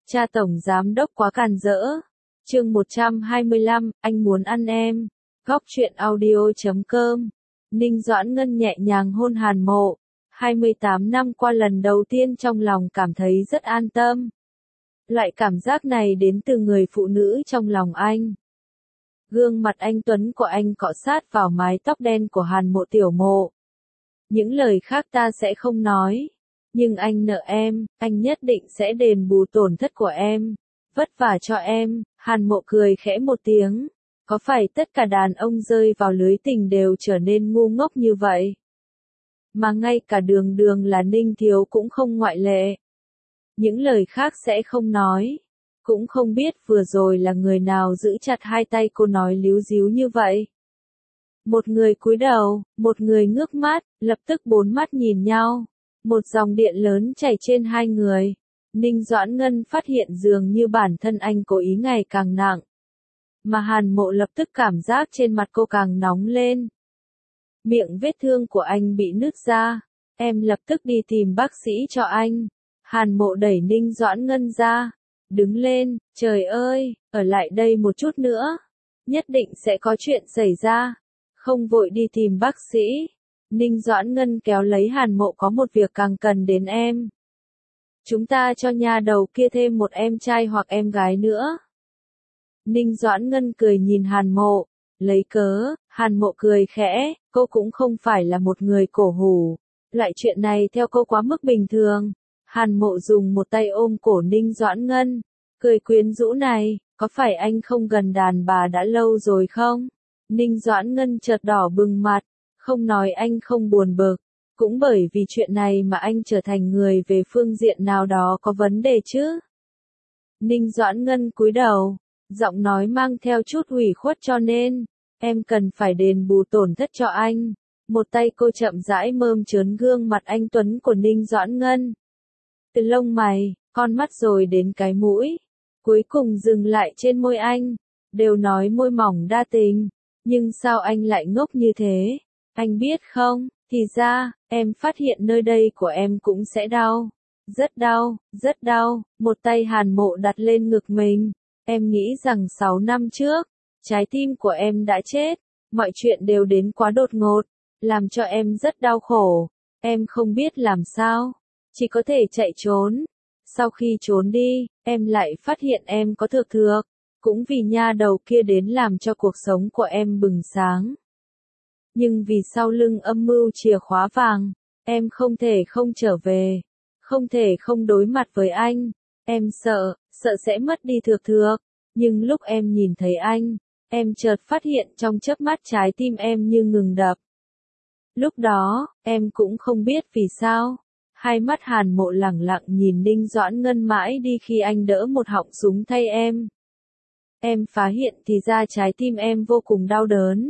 Cha tổng giám đốc quá càn rỡ. Chương 125, anh muốn ăn em. Góc truyện audio.com. Ninh Doãn Ngân nhẹ nhàng hôn Hàn Mộ. 28 năm qua lần đầu tiên trong lòng cảm thấy rất an tâm. Loại cảm giác này đến từ người phụ nữ trong lòng anh. Gương mặt anh tuấn của anh cọ sát vào mái tóc đen của Hàn Mộ tiểu mộ. Những lời khác ta sẽ không nói. Nhưng anh nợ em, anh nhất định sẽ đền bù tổn thất của em. Vất vả cho em. Hàn Mộ cười khẽ một tiếng. Có phải tất cả đàn ông rơi vào lưới tình đều trở nên ngu ngốc như vậy? Mà ngay cả Đường Đường là Ninh Thiếu cũng không ngoại lệ. Những lời khác sẽ không nói. Cũng không biết vừa rồi là người nào giữ chặt hai tay cô nói líu díu như vậy. Một người cúi đầu, một người ngước mắt, lập tức bốn mắt nhìn nhau. Một dòng điện lớn chảy trên hai người. Ninh Doãn Ngân phát hiện dường như bản thân anh cố ý ngày càng nặng. Mà Hàn Mộ lập tức cảm giác trên mặt cô càng nóng lên. Miệng vết thương của anh bị nứt ra. Em lập tức đi tìm bác sĩ cho anh. Hàn Mộ đẩy Ninh Doãn Ngân ra. Đứng lên, trời ơi, ở lại đây một chút nữa. Nhất định sẽ có chuyện xảy ra. Không vội đi tìm bác sĩ. Ninh Doãn Ngân kéo lấy Hàn Mộ, có một việc càng cần đến em. Chúng ta cho nha đầu kia thêm một em trai hoặc em gái nữa. Ninh Doãn Ngân cười nhìn Hàn Mộ. Lấy cớ. Hàn Mộ cười khẽ. Cô cũng không phải là một người cổ hủ. Loại chuyện này theo cô quá mức bình thường. Hàn Mộ dùng một tay ôm cổ Ninh Doãn Ngân. Cười quyến rũ này. Có phải anh không gần đàn bà đã lâu rồi không? Ninh Doãn Ngân chợt đỏ bừng mặt. Không nói anh không buồn bực. Cũng bởi vì chuyện này mà anh trở thành người về phương diện nào đó có vấn đề chứ. Ninh Doãn Ngân cúi đầu. Giọng nói mang theo chút ủy khuất, cho nên em cần phải đền bù tổn thất cho anh. Một tay cô chậm rãi mơn trớn gương mặt anh tuấn của Ninh Doãn Ngân. Từ lông mày, con mắt rồi đến cái mũi. Cuối cùng dừng lại trên môi anh. Đều nói môi mỏng đa tình. Nhưng sao anh lại ngốc như thế? Anh biết không, thì ra, em phát hiện nơi đây của em cũng sẽ đau. Rất đau, rất đau. Một tay Hàn Mộ đặt lên ngực mình. Em nghĩ rằng 6 năm trước, trái tim của em đã chết. Mọi chuyện đều đến quá đột ngột. Làm cho em rất đau khổ. Em không biết làm sao. Chỉ có thể chạy trốn. Sau khi trốn đi, em lại phát hiện em có thược thược. Cũng vì nha đầu kia đến làm cho cuộc sống của em bừng sáng. Nhưng vì sau lưng âm mưu chìa khóa vàng, em không thể không trở về. Không thể không đối mặt với anh. Em sợ sẽ mất đi thược thược. Nhưng lúc em nhìn thấy anh, em chợt phát hiện trong chớp mắt trái tim em như ngừng đập. Lúc đó, em cũng không biết vì sao. Hai mắt Hàn Mộ lẳng lặng nhìn Ninh Doãn Ngân mãi đi khi anh đỡ một họng súng thay em. Em phát hiện thì ra trái tim em vô cùng đau đớn.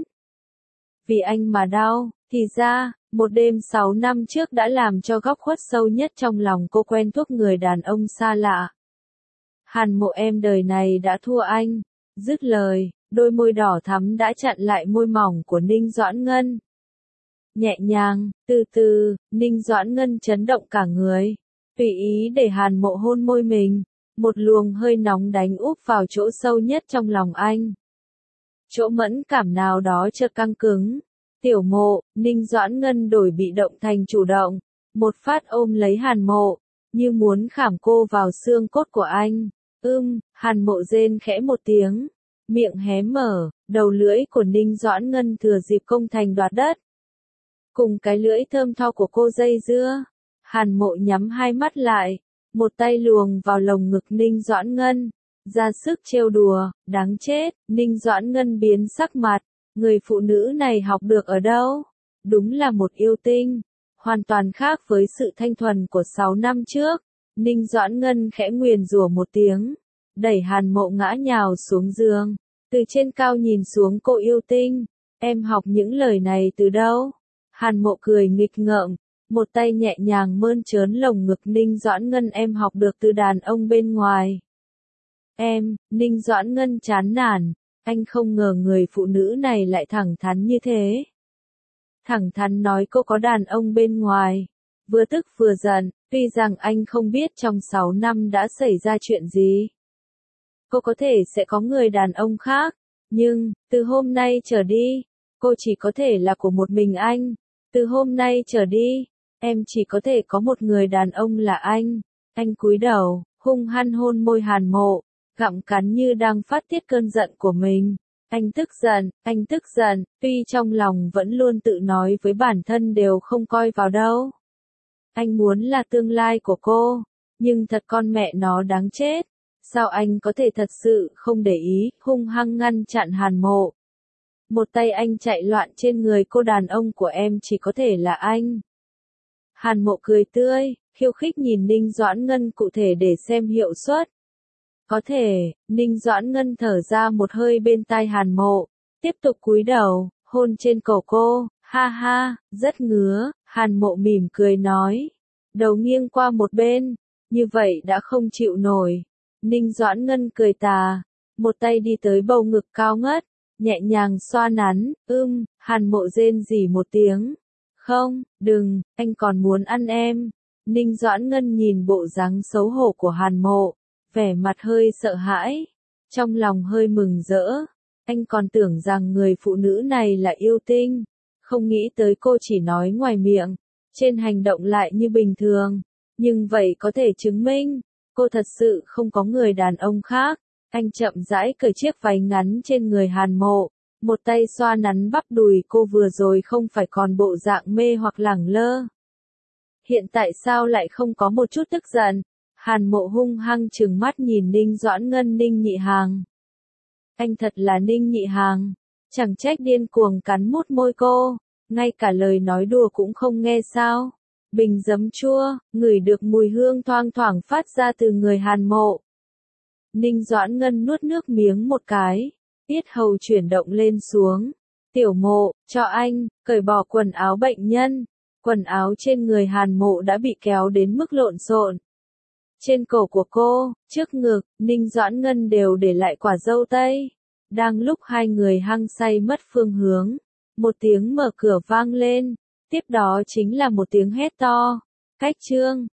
Vì anh mà đau, thì ra, một đêm 6 năm trước đã làm cho góc khuất sâu nhất trong lòng cô quen thuộc người đàn ông xa lạ. Hàn Mộ, em đời này đã thua anh. Dứt lời, đôi môi đỏ thắm đã chặn lại môi mỏng của Ninh Doãn Ngân. Nhẹ nhàng, từ từ, Ninh Doãn Ngân chấn động cả người. Tùy ý để Hàn Mộ hôn môi mình. Một luồng hơi nóng đánh úp vào chỗ sâu nhất trong lòng anh. Chỗ mẫn cảm nào đó chợt căng cứng. Tiểu Mộ, Ninh Doãn Ngân đổi bị động thành chủ động. Một phát ôm lấy Hàn Mộ, như muốn khảm cô vào xương cốt của anh. Hàn Mộ rên khẽ một tiếng. Miệng hé mở, đầu lưỡi của Ninh Doãn Ngân thừa dịp công thành đoạt đất. Cùng cái lưỡi thơm tho của cô dây dưa. Hàn Mộ nhắm hai mắt lại. Một tay luồng vào lồng ngực Ninh Doãn Ngân. Ra sức trêu đùa, đáng chết. Ninh Doãn Ngân biến sắc mặt. Người phụ nữ này học được ở đâu? Đúng là một yêu tinh. Hoàn toàn khác với sự thanh thuần của 6 năm trước. Ninh Doãn Ngân khẽ nguyền rủa một tiếng. Đẩy Hàn Mộ ngã nhào xuống giường. Từ trên cao nhìn xuống cô yêu tinh. Em học những lời này từ đâu? Hàn Mộ cười nghịch ngợm. Một tay nhẹ nhàng mơn trớn lồng ngực Ninh Doãn Ngân. Em học được từ đàn ông bên ngoài. Ninh Doãn Ngân chán nản. Anh không ngờ người phụ nữ này lại thẳng thắn như thế. Thẳng thắn nói cô có đàn ông bên ngoài. Vừa tức vừa giận, Tuy rằng anh không biết trong 6 năm đã xảy ra chuyện gì. Cô có thể sẽ có người đàn ông khác, nhưng, từ hôm nay trở đi, cô chỉ có thể là của một mình anh. Từ hôm nay trở đi, em chỉ có thể có một người đàn ông là anh. Anh cúi đầu, hung hăng hôn môi Hàn Mộ, gặm cắn như đang phát tiết cơn giận của mình. Anh tức giận, tuy trong lòng vẫn luôn tự nói với bản thân đều không coi vào đâu. Anh muốn là tương lai của cô, nhưng thật con mẹ nó đáng chết. Sao anh có thể thật sự không để ý, hung hăng ngăn chặn Hàn Mộ. Một tay anh chạy loạn trên người cô, đàn ông của em chỉ có thể là anh. Hàn Mộ cười tươi, khiêu khích nhìn Ninh Doãn Ngân cụ thể để xem hiệu suất. Có thể, Ninh Doãn Ngân thở ra một hơi bên tai Hàn Mộ, tiếp tục cúi đầu, hôn trên cổ cô, ha ha, rất ngứa, Hàn Mộ mỉm cười nói. Đầu nghiêng qua một bên, như vậy đã không chịu nổi. Ninh Doãn Ngân cười tà, một tay đi tới bầu ngực cao ngất, nhẹ nhàng xoa nắn, Hàn Mộ rên rỉ một tiếng. Không, đừng, anh còn muốn ăn em. Ninh Doãn Ngân nhìn bộ dáng xấu hổ của Hàn Mộ, vẻ mặt hơi sợ hãi, trong lòng hơi mừng rỡ. Anh còn tưởng rằng người phụ nữ này là yêu tinh, không nghĩ tới cô chỉ nói ngoài miệng, trên hành động lại như bình thường. Nhưng vậy có thể chứng minh, cô thật sự không có người đàn ông khác. Anh chậm rãi cởi chiếc váy ngắn trên người Hàn Mộ, một tay xoa nắn bắp đùi cô, vừa rồi không phải còn bộ dạng mê hoặc lẳng lơ. Hiện tại sao lại không có một chút tức giận? Hàn Mộ hung hăng trừng mắt nhìn Ninh Doãn Ngân. Ninh Nhị Hàng. Anh thật là Ninh Nhị Hàng. Chẳng trách điên cuồng cắn mút môi cô, ngay cả lời nói đùa cũng không nghe sao. Bình giấm chua, ngửi được mùi hương thoang thoảng phát ra từ người Hàn Mộ. Ninh Doãn Ngân nuốt nước miếng một cái, yết hầu chuyển động lên xuống. Tiểu Mộ, cho anh, cởi bỏ quần áo bệnh nhân. Quần áo trên người Hàn Mộ đã bị kéo đến mức lộn xộn. Trên cổ của cô, trước ngực, Ninh Doãn Ngân đều để lại quả dâu tây. Đang lúc hai người hăng say mất phương hướng, một tiếng mở cửa vang lên, tiếp đó chính là một tiếng hét to. Cách Trương.